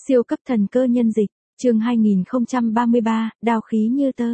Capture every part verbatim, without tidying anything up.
Siêu cấp thần cơ nhân dịch, chương hai nghìn không trăm ba mươi ba, đao khí như tơ.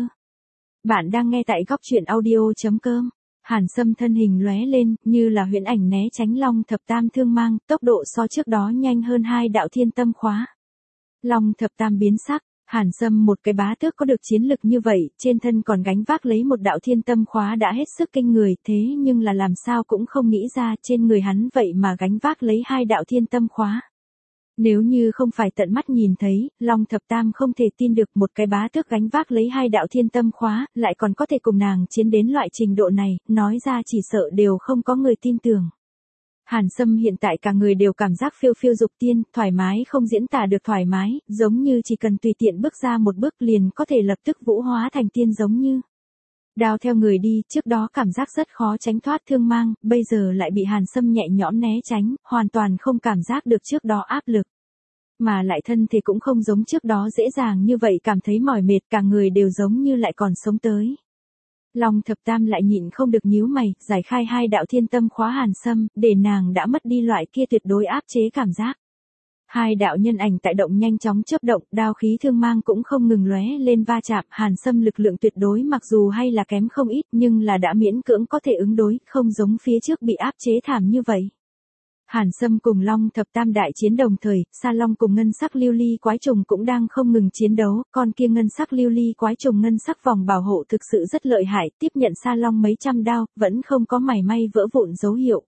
Bạn đang nghe tại góc truyện audio chấm com. Hàn Sâm thân hình lóe lên, như là huyễn ảnh né tránh Long Thập Tam thương mang, tốc độ so trước đó nhanh hơn hai đạo thiên tâm khóa. Long Thập Tam biến sắc, Hàn Sâm một cái bá tước có được chiến lực như vậy, trên thân còn gánh vác lấy một đạo thiên tâm khóa đã hết sức kinh người, thế nhưng là làm sao cũng không nghĩ ra trên người hắn vậy mà gánh vác lấy hai đạo thiên tâm khóa. Nếu như không phải tận mắt nhìn thấy, Long Thập Tam không thể tin được một cái bá tước gánh vác lấy hai đạo thiên tâm khóa, lại còn có thể cùng nàng chiến đến loại trình độ này, nói ra chỉ sợ đều không có người tin tưởng. Hàn Sâm hiện tại cả người đều cảm giác phiêu phiêu dục tiên, thoải mái không diễn tả được thoải mái, giống như chỉ cần tùy tiện bước ra một bước liền có thể lập tức vũ hóa thành tiên giống như. Đao theo người đi, trước đó cảm giác rất khó tránh thoát thương mang, bây giờ lại bị Hàn Sâm nhẹ nhõm né tránh, hoàn toàn không cảm giác được trước đó áp lực. Mà lại thân thì cũng không giống trước đó dễ dàng như vậy cảm thấy mỏi mệt, cả người đều giống như lại còn sống tới. Long Thập Tam lại nhịn không được nhíu mày, giải khai hai đạo thiên tâm khóa Hàn Sâm, để nàng đã mất đi loại kia tuyệt đối áp chế cảm giác. Hai đạo nhân ảnh tại động nhanh chóng chớp động, đao khí thương mang cũng không ngừng lóe lên va chạm, Hàn Sâm lực lượng tuyệt đối mặc dù hay là kém không ít, nhưng là đã miễn cưỡng có thể ứng đối, không giống phía trước bị áp chế thảm như vậy. Hàn Sâm cùng Long Thập Tam đại chiến đồng thời, Sa Long cùng ngân sắc lưu ly quái trùng cũng đang không ngừng chiến đấu, con kia ngân sắc lưu ly quái trùng ngân sắc vòng bảo hộ thực sự rất lợi hại, tiếp nhận Sa Long mấy trăm đao, vẫn không có mảy may vỡ vụn dấu hiệu.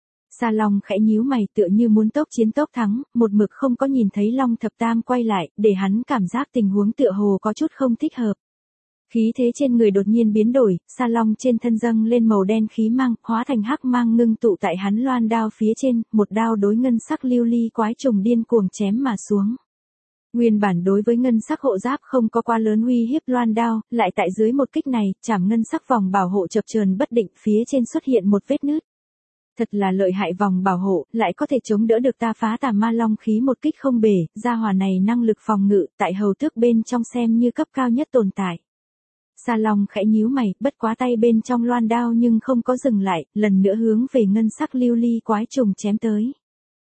Sa Long khẽ nhíu mày tựa như muốn tốc chiến tốc thắng, một mực không có nhìn thấy Long Thập Tam quay lại, để hắn cảm giác tình huống tựa hồ có chút không thích hợp. Khí thế trên người đột nhiên biến đổi, Sa Long trên thân dâng lên màu đen khí mang, hóa thành hắc mang ngưng tụ tại hắn loan đao phía trên, một đao đối ngân sắc lưu ly quái trùng điên cuồng chém mà xuống. Nguyên bản đối với ngân sắc hộ giáp không có quá lớn uy hiếp loan đao, lại tại dưới một kích này, chảm ngân sắc vòng bảo hộ chập chờn bất định, phía trên xuất hiện một vết nứt. Thật là lợi hại vòng bảo hộ, lại có thể chống đỡ được ta phá tà ma long khí một kích không bể, gia hỏa này năng lực phòng ngự, tại hầu tước bên trong xem như cấp cao nhất tồn tại. Sa Long khẽ nhíu mày, bất quá tay bên trong loan đao nhưng không có dừng lại, lần nữa hướng về ngân sắc lưu ly quái trùng chém tới.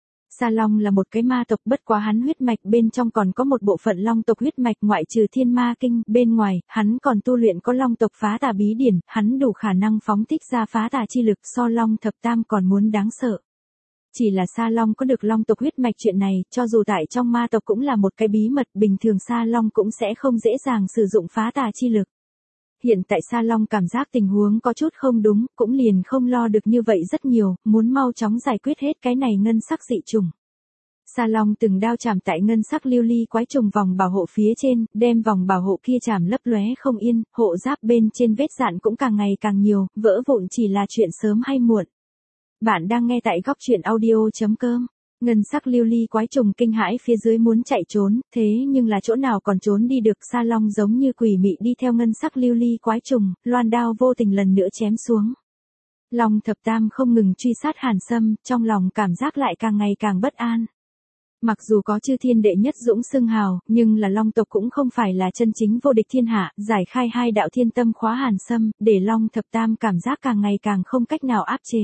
Sa Long là một cái ma tộc, bất quá hắn huyết mạch bên trong còn có một bộ phận long tộc huyết mạch ngoại trừ thiên ma kinh, bên ngoài, hắn còn tu luyện có long tộc phá tà bí điển, hắn đủ khả năng phóng thích ra phá tà chi lực so Long Thập Tam còn muốn đáng sợ. Chỉ là Sa Long có được long tộc huyết mạch chuyện này, cho dù tại trong ma tộc cũng là một cái bí mật, bình thường Sa Long cũng sẽ không dễ dàng sử dụng phá tà chi lực. Hiện tại Sa Long cảm giác tình huống có chút không đúng, cũng liền không lo được như vậy rất nhiều, muốn mau chóng giải quyết hết cái này ngân sắc dị trùng. Sa Long từng đao chạm tại ngân sắc lưu ly quái trùng vòng bảo hộ phía trên, đem vòng bảo hộ kia chạm lấp lóe không yên, hộ giáp bên trên vết dạn cũng càng ngày càng nhiều, vỡ vụn chỉ là chuyện sớm hay muộn. Bạn đang nghe tại góc truyện audio chấm com. Ngân sắc lưu ly quái trùng kinh hãi phía dưới muốn chạy trốn, thế nhưng là chỗ nào còn trốn đi được. Sa Long giống như quỷ mị đi theo ngân sắc lưu ly quái trùng, loan đao vô tình lần nữa chém xuống. Long Thập Tam không ngừng truy sát Hàn Sâm, trong lòng cảm giác lại càng ngày càng bất an. Mặc dù có chư thiên đệ nhất dũng xưng hào, nhưng là long tộc cũng không phải là chân chính vô địch thiên hạ, giải khai hai đạo thiên tâm khóa Hàn Sâm, để Long Thập Tam cảm giác càng ngày càng không cách nào áp chế.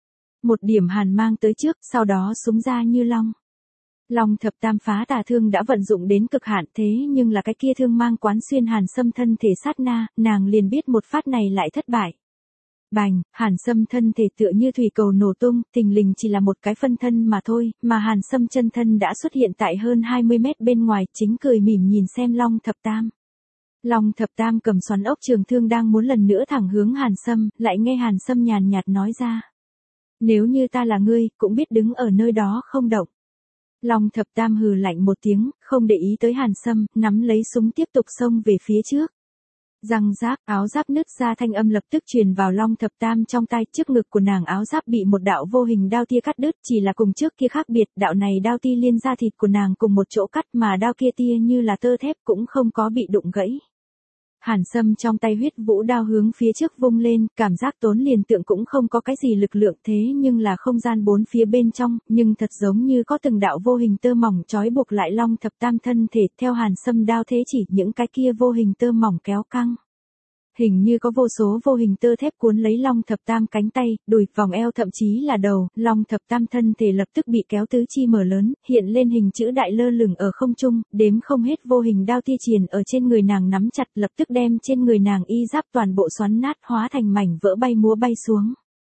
Một điểm hàn mang tới trước, sau đó súng ra như long. Long Thập Tam phá tà thương đã vận dụng đến cực hạn, thế nhưng là cái kia thương mang quán xuyên Hàn Sâm thân thể sát na, nàng liền biết một phát này lại thất bại. Bành, Hàn Sâm thân thể tựa như thủy cầu nổ tung, thình lình chỉ là một cái phân thân mà thôi, mà Hàn Sâm chân thân đã xuất hiện tại hơn hai mươi mét bên ngoài, chính cười mỉm nhìn xem Long Thập Tam. Long Thập Tam cầm xoắn ốc trường thương đang muốn lần nữa thẳng hướng Hàn Sâm, lại nghe Hàn Sâm nhàn nhạt nói ra. Nếu như ta là ngươi, cũng biết đứng ở nơi đó không động. Long Thập Tam hừ lạnh một tiếng, không để ý tới Hàn Sâm, nắm lấy súng tiếp tục xông về phía trước. Răng rác, áo giáp nứt ra thanh âm lập tức truyền vào Long Thập Tam trong tai, trước ngực của nàng áo giáp bị một đạo vô hình đao tia cắt đứt, chỉ là cùng trước kia khác biệt, đạo này đao tia liên ra thịt của nàng cùng một chỗ cắt, mà đao kia tia như là tơ thép cũng không có bị đụng gãy. Hàn Sâm trong tay huyết vũ đao hướng phía trước vung lên, cảm giác tốn liền tượng cũng không có cái gì lực lượng, thế nhưng là không gian bốn phía bên trong, nhưng thật giống như có từng đạo vô hình tơ mỏng trói buộc lại Long Thập Tam thân thể, theo Hàn Sâm đao thế chỉ những cái kia vô hình tơ mỏng kéo căng. Hình như có vô số vô hình tơ thép cuốn lấy Long Thập Tam cánh tay, đùi, vòng eo thậm chí là đầu, Long Thập Tam thân thể lập tức bị kéo tứ chi mở lớn, hiện lên hình chữ đại lơ lửng ở không trung, đếm không hết vô hình đao tia chìền ở trên người nàng nắm chặt, lập tức đem trên người nàng y giáp toàn bộ xoắn nát, hóa thành mảnh vỡ bay múa bay xuống.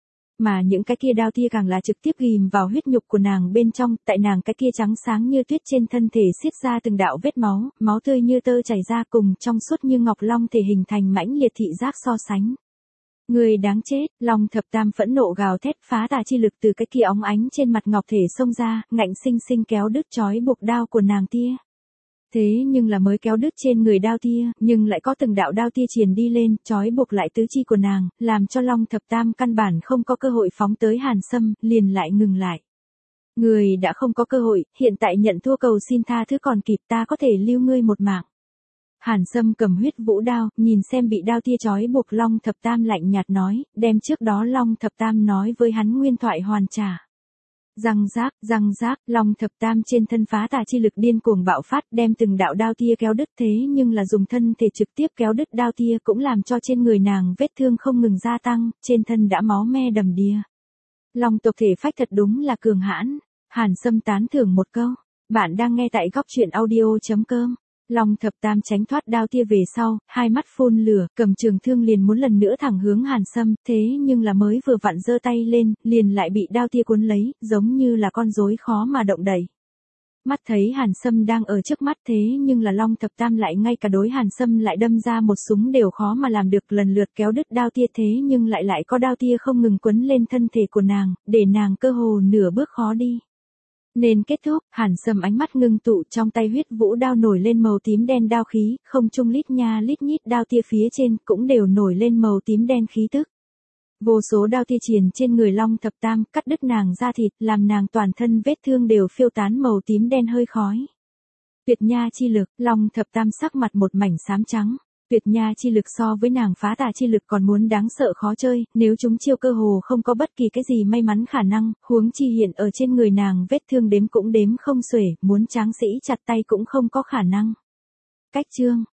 Mà những cái kia đao tia càng là trực tiếp ghim vào huyết nhục của nàng bên trong, tại nàng cái kia trắng sáng như tuyết trên thân thể xiết ra từng đạo vết máu, máu tươi như tơ chảy ra cùng trong suốt như ngọc long thể hình thành mãnh liệt thị giác so sánh. Người đáng chết, Long Thập Tam phẫn nộ gào thét, phá tà chi lực từ cái kia óng ánh trên mặt ngọc thể xông ra, ngạnh sinh sinh kéo đứt trói buộc đao của nàng tia. Thế nhưng là mới kéo đứt trên người đao tia, nhưng lại có từng đạo đao tia triền đi lên, trói buộc lại tứ chi của nàng, làm cho Long Thập Tam căn bản không có cơ hội phóng tới Hàn Sâm, liền lại ngừng lại. Người đã không có cơ hội, hiện tại nhận thua cầu xin tha thứ còn kịp, ta có thể lưu ngươi một mạng. Hàn Sâm cầm huyết vũ đao, nhìn xem bị đao tia trói buộc Long Thập Tam lạnh nhạt nói, đem trước đó Long Thập Tam nói với hắn nguyên thoại hoàn trả. Răng rác, răng rác, Long Thập Tam trên thân phá tà chi lực điên cuồng bạo phát, đem từng đạo đao tia kéo đứt, thế nhưng là dùng thân thể trực tiếp kéo đứt đao tia cũng làm cho trên người nàng vết thương không ngừng gia tăng, trên thân đã máu me đầm đìa. Long tộc thể phách thật đúng là cường hãn. Hàn Sâm tán thưởng một câu. Bạn đang nghe tại góc truyện audio chấm com. Long Thập Tam tránh thoát đao tia về sau, hai mắt phun lửa, cầm trường thương liền muốn lần nữa thẳng hướng Hàn Sâm, thế nhưng là mới vừa vặn giơ tay lên, liền lại bị đao tia cuốn lấy, giống như là con rối khó mà động đậy. Mắt thấy Hàn Sâm đang ở trước mắt, thế nhưng là Long Thập Tam lại ngay cả đối Hàn Sâm lại đâm ra một súng đều khó mà làm được, lần lượt kéo đứt đao tia, thế nhưng lại lại có đao tia không ngừng quấn lên thân thể của nàng, để nàng cơ hồ nửa bước khó đi. Nên kết thúc, Hàn Sâm ánh mắt ngưng tụ, trong tay huyết vũ đao nổi lên màu tím đen đao khí, không trung lít nha lít nhít đao tia phía trên cũng đều nổi lên màu tím đen khí tức. Vô số đao tia triền trên người Long Thập Tam, cắt đứt nàng da thịt, làm nàng toàn thân vết thương đều phiêu tán màu tím đen hơi khói. Tuyệt nha chi lực, Long Thập Tam sắc mặt một mảnh xám trắng. Tuyệt nha chi lực so với nàng phá tà chi lực còn muốn đáng sợ khó chơi, nếu chúng chiêu cơ hồ không có bất kỳ cái gì may mắn khả năng, huống chi hiện ở trên người nàng vết thương đếm cũng đếm không xuể, muốn tráng sĩ chặt tay cũng không có khả năng. Cách chương